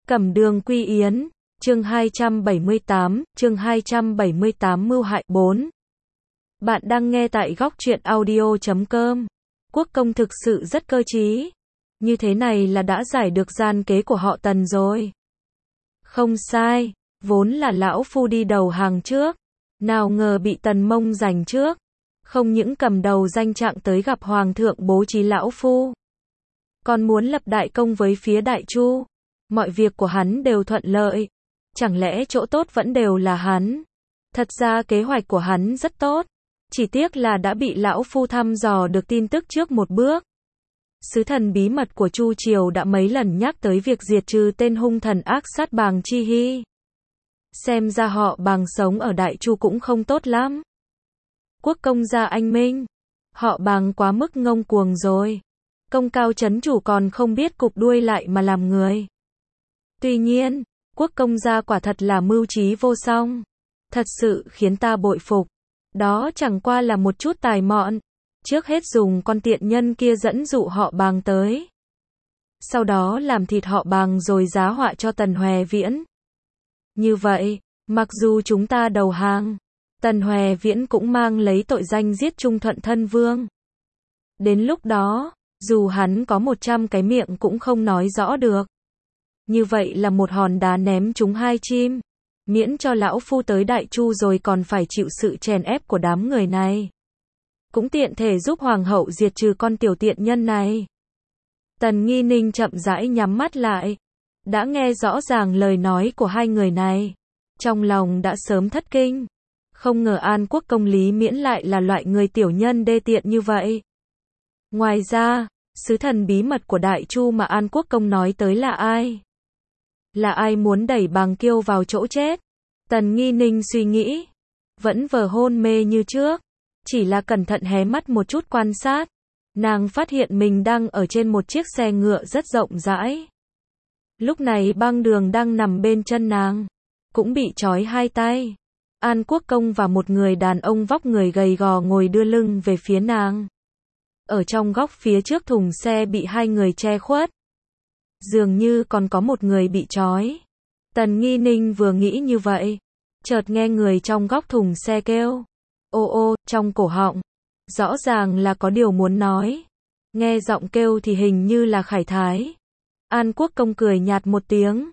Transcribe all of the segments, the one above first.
Cẩm Đường Quy Yến, chương 278, Mưu hại 4. Bạn đang nghe tại góc truyện audio.com. Quốc công thực sự rất cơ trí. Như thế này là đã giải được gian kế của họ Tần rồi. Không sai, vốn là lão phu đi đầu hàng trước. Nào ngờ bị Tần Mông giành trước. Không những cầm đầu danh trạng tới gặp Hoàng thượng bố trí lão phu. Còn muốn lập đại công với phía Đại Chu. Mọi việc của hắn đều thuận lợi. Chẳng lẽ chỗ tốt vẫn đều là hắn? Thật ra kế hoạch của hắn rất tốt. Chỉ tiếc là đã bị lão phu thăm dò được tin tức trước một bước. Sứ thần bí mật của Chu Triều đã mấy lần nhắc tới việc diệt trừ tên hung thần ác sát Bàng Chi Hy. Xem ra họ Bàng sống ở Đại Chu cũng không tốt lắm. Quốc công gia anh minh. Họ Bàng quá mức ngông cuồng rồi. Công cao chấn chủ còn không biết cụp đuôi lại mà làm người. Tuy nhiên, quốc công gia quả thật là mưu trí vô song. Thật sự khiến ta bội phục. Đó chẳng qua là một chút tài mọn. Trước hết dùng con tiện nhân kia dẫn dụ họ Bàng tới. Sau đó làm thịt họ Bàng rồi giá họa cho Tần Hoè Viễn. Như vậy, mặc dù chúng ta đầu hàng, Tần Hoè Viễn cũng mang lấy tội danh giết Trung Thuận thân vương. Đến lúc đó, dù hắn có 100 cái miệng cũng không nói rõ được. Như vậy là một hòn đá ném trúng hai chim. Miễn cho lão phu tới Đại Chu rồi còn phải chịu sự chèn ép của đám người này. Cũng tiện thể giúp hoàng hậu diệt trừ con tiểu tiện nhân này. Tần Nghi Ninh chậm rãi nhắm mắt lại. Đã nghe rõ ràng lời nói của hai người này. Trong lòng đã sớm thất kinh. Không ngờ An Quốc công Lý Miễn lại là loại người tiểu nhân đê tiện như vậy. Ngoài ra, sứ thần bí mật của Đại Chu mà An Quốc công nói tới là ai? Là ai muốn đẩy Bàng Kiêu vào chỗ chết? Tần Nghi Ninh suy nghĩ. Vẫn vờ hôn mê như trước. Chỉ là cẩn thận hé mắt một chút quan sát. Nàng phát hiện mình đang ở trên một chiếc xe ngựa rất rộng rãi. Lúc này Băng Đường đang nằm bên chân nàng. Cũng bị trói hai tay. An Quốc công và một người đàn ông vóc người gầy gò ngồi đưa lưng về phía nàng. Ở trong góc phía trước thùng xe bị hai người che khuất. Dường như còn có một người bị trói. Tần Nghi Ninh vừa nghĩ như vậy. Chợt nghe người trong góc thùng xe kêu. Ô ô, trong cổ họng. Rõ ràng là có điều muốn nói. Nghe giọng kêu thì hình như là Khải Thái. An Quốc công cười nhạt một tiếng.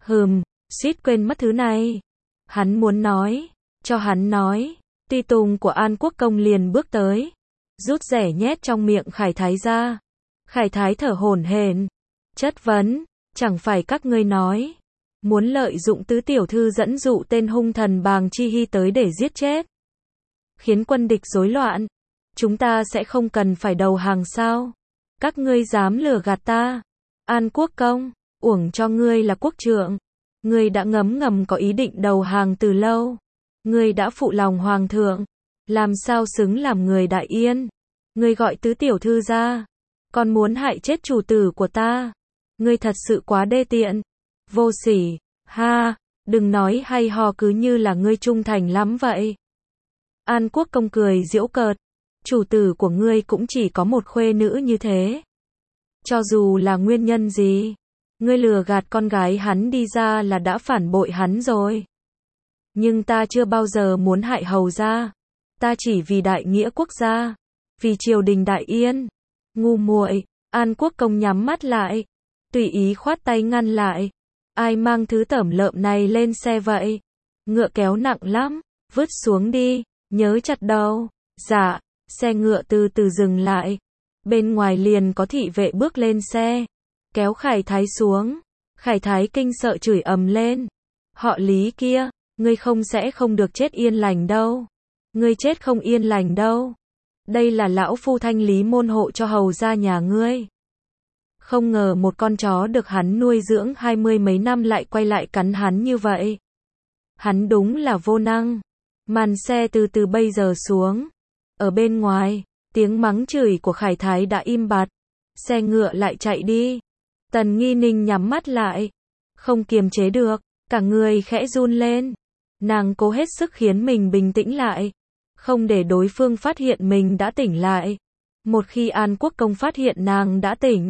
Suýt quên mất thứ này. Hắn muốn nói. Cho hắn nói. Tùy tùng của An Quốc công liền bước tới. Rút rẻ nhét trong miệng Khải Thái ra. Khải Thái thở hổn hển. Chất vấn. Chẳng phải các ngươi nói. Muốn lợi dụng tứ tiểu thư dẫn dụ tên hung thần Bàng Chi Hy tới để giết chết. Khiến quân địch rối loạn. Chúng ta sẽ không cần phải đầu hàng sao? Các ngươi dám lừa gạt ta? An Quốc công, uổng cho ngươi là quốc trượng. Ngươi đã ngấm có ý định đầu hàng từ lâu. Ngươi đã phụ lòng hoàng thượng. Làm sao xứng làm người Đại Yên? Ngươi gọi tứ tiểu thư ra. Còn muốn hại chết chủ tử của ta. Ngươi thật sự quá đê tiện. Vô sỉ. Ha, đừng nói hay ho cứ như là ngươi trung thành lắm vậy. An Quốc công cười giễu cợt. Chủ tử của ngươi cũng chỉ có một khuê nữ như thế. Cho dù là nguyên nhân gì, ngươi lừa gạt con gái hắn đi ra là đã phản bội hắn rồi. Nhưng ta chưa bao giờ muốn hại hầu gia. Ta chỉ vì đại nghĩa quốc gia, vì triều đình Đại Yên. Ngu muội. An Quốc công nhắm mắt lại, tùy ý khoát tay ngăn lại. Ai mang thứ tẩm lợm này lên xe vậy? Ngựa kéo nặng lắm, vứt xuống đi, nhớ chặt đầu. Dạ. Xe ngựa từ từ dừng lại. Bên ngoài liền có thị vệ bước lên xe. Kéo Khải Thái xuống. Khải Thái kinh sợ chửi ầm lên. Họ Lý kia, ngươi sẽ không được chết yên lành đâu. Ngươi chết không yên lành đâu. Đây là lão phu thanh lý môn hộ cho hầu gia nhà ngươi. Không ngờ một con chó được hắn nuôi dưỡng 20 mấy năm lại quay lại cắn hắn như vậy. Hắn đúng là vô năng. Màn xe từ từ bây giờ xuống. Ở bên ngoài, tiếng mắng chửi của Khải Thái đã im bặt. Xe ngựa lại chạy đi. Tần Nghi Ninh nhắm mắt lại. Không kiềm chế được, cả người khẽ run lên. Nàng cố hết sức khiến mình bình tĩnh lại. Không để đối phương phát hiện mình đã tỉnh lại. Một khi An Quốc công phát hiện nàng đã tỉnh,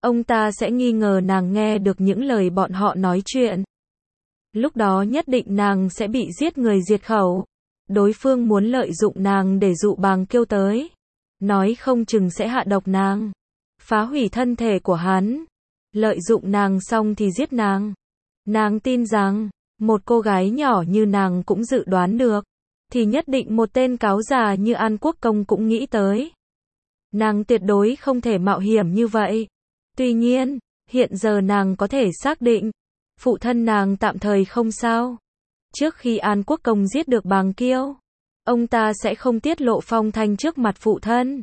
ông ta sẽ nghi ngờ nàng nghe được những lời bọn họ nói chuyện. Lúc đó nhất định nàng sẽ bị giết người diệt khẩu. Đối phương muốn lợi dụng nàng để dụ Bàng Kiêu tới. Nói không chừng sẽ hạ độc nàng. Phá hủy thân thể của hắn. Lợi dụng nàng xong thì giết nàng. Nàng tin rằng, một cô gái nhỏ như nàng cũng dự đoán được. Thì nhất định một tên cáo già như An Quốc Công cũng nghĩ tới. Nàng tuyệt đối không thể mạo hiểm như vậy. Tuy nhiên, hiện giờ nàng có thể xác định, phụ thân nàng tạm thời không sao. Trước khi An Quốc Công giết được Bàng Kiêu, ông ta sẽ không tiết lộ phong thanh trước mặt phụ thân.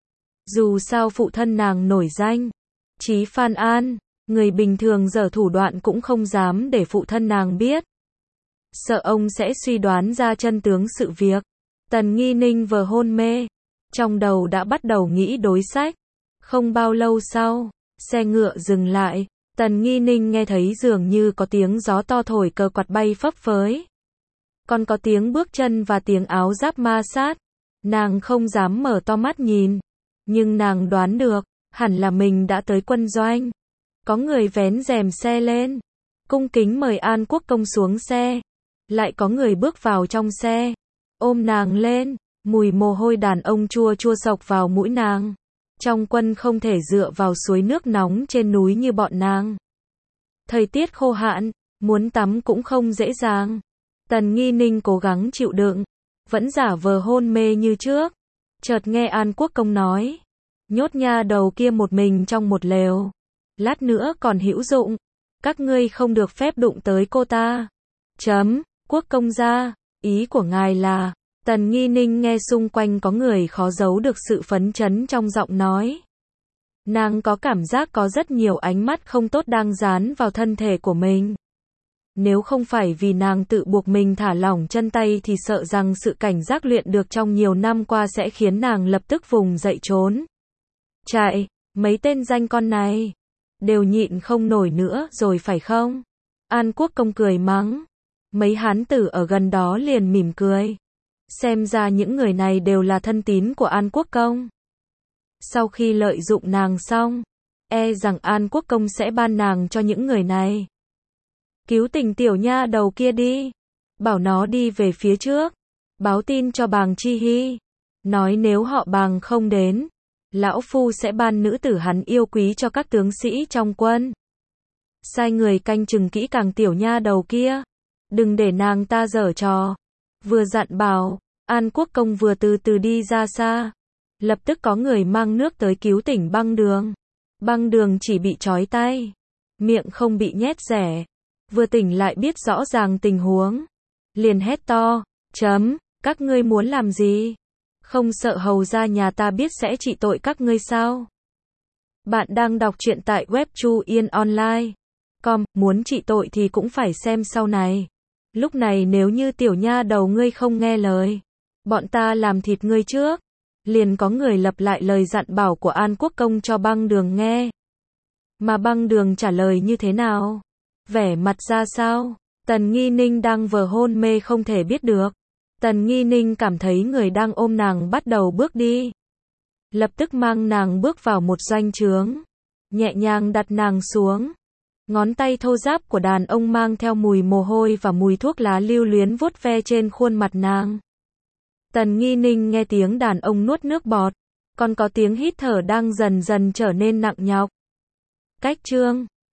Dù sao phụ thân nàng nổi danh, Chí Phan An, người bình thường giở thủ đoạn cũng không dám để phụ thân nàng biết. Sợ ông sẽ suy đoán ra chân tướng sự việc. Tần Nghi Ninh vừa hôn mê, trong đầu đã bắt đầu nghĩ đối sách. Không bao lâu sau, xe ngựa dừng lại, Tần Nghi Ninh nghe thấy dường như có tiếng gió to thổi cờ quạt bay phấp phới. Còn có tiếng bước chân và tiếng áo giáp ma sát. Nàng không dám mở to mắt nhìn, nhưng nàng đoán được, hẳn là mình đã tới quân doanh. Có người vén rèm xe lên, cung kính mời An Quốc Công xuống xe. Lại có người bước vào trong xe, ôm nàng lên, mùi mồ hôi đàn ông chua chua xộc vào mũi nàng. Trong quân không thể dựa vào suối nước nóng trên núi như bọn nàng. Thời tiết khô hạn, muốn tắm cũng không dễ dàng. Tần Nghi Ninh cố gắng chịu đựng, vẫn giả vờ hôn mê như trước. Chợt nghe An Quốc Công nói, nhốt nha đầu kia một mình trong một lều. Lát nữa còn hữu dụng, các ngươi không được phép đụng tới cô ta. Quốc công gia, ý của ngài là, Tần Nghi Ninh nghe xung quanh có người khó giấu được sự phấn chấn trong giọng nói. Nàng có cảm giác có rất nhiều ánh mắt không tốt đang dán vào thân thể của mình. Nếu không phải vì nàng tự buộc mình thả lỏng chân tay thì sợ rằng sự cảnh giác luyện được trong nhiều năm qua sẽ khiến nàng lập tức vùng dậy trốn. Chạy, mấy tên danh con này, đều nhịn không nổi nữa rồi phải không? An Quốc Công cười mắng. Mấy hán tử ở gần đó liền mỉm cười. Xem ra những người này đều là thân tín của An Quốc Công. Sau khi lợi dụng nàng xong, e rằng An Quốc Công sẽ ban nàng cho những người này. Cứu tình tiểu nha đầu kia đi. Bảo nó đi về phía trước. Báo tin cho Bàng Chi Hy. Nói nếu họ Bàng không đến, lão phu sẽ ban nữ tử hắn yêu quý cho các tướng sĩ trong quân. Sai người canh chừng kỹ càng tiểu nha đầu kia. Đừng để nàng ta giở trò. Vừa dặn bảo, An Quốc Công vừa từ từ đi ra xa. Lập tức có người mang nước tới cứu tỉnh Băng Đường. Băng Đường chỉ bị trói tay, miệng không bị nhét rẻ. Vừa tỉnh lại biết rõ ràng tình huống, liền hét to, các ngươi muốn làm gì? Không sợ hầu gia nhà ta biết sẽ trị tội các ngươi sao? Bạn đang đọc truyện tại web Chu Yên Online. Muốn trị tội thì cũng phải xem sau này. Lúc này nếu như tiểu nha đầu ngươi không nghe lời, bọn ta làm thịt ngươi trước. Liền có người lặp lại lời dặn bảo của An Quốc Công cho Băng Đường nghe. Mà Băng Đường trả lời như thế nào? Vẻ mặt ra sao? Tần Nghi Ninh đang vờ hôn mê không thể biết được. Tần Nghi Ninh cảm thấy người đang ôm nàng bắt đầu bước đi. Lập tức mang nàng bước vào một doanh trướng. Nhẹ nhàng đặt nàng xuống. Ngón tay thô ráp của đàn ông mang theo mùi mồ hôi và mùi thuốc lá lưu luyến vuốt ve trên khuôn mặt nàng. Tần Nghi Ninh nghe tiếng đàn ông nuốt nước bọt. Còn có tiếng hít thở đang dần dần trở nên nặng nhọc. Cách chương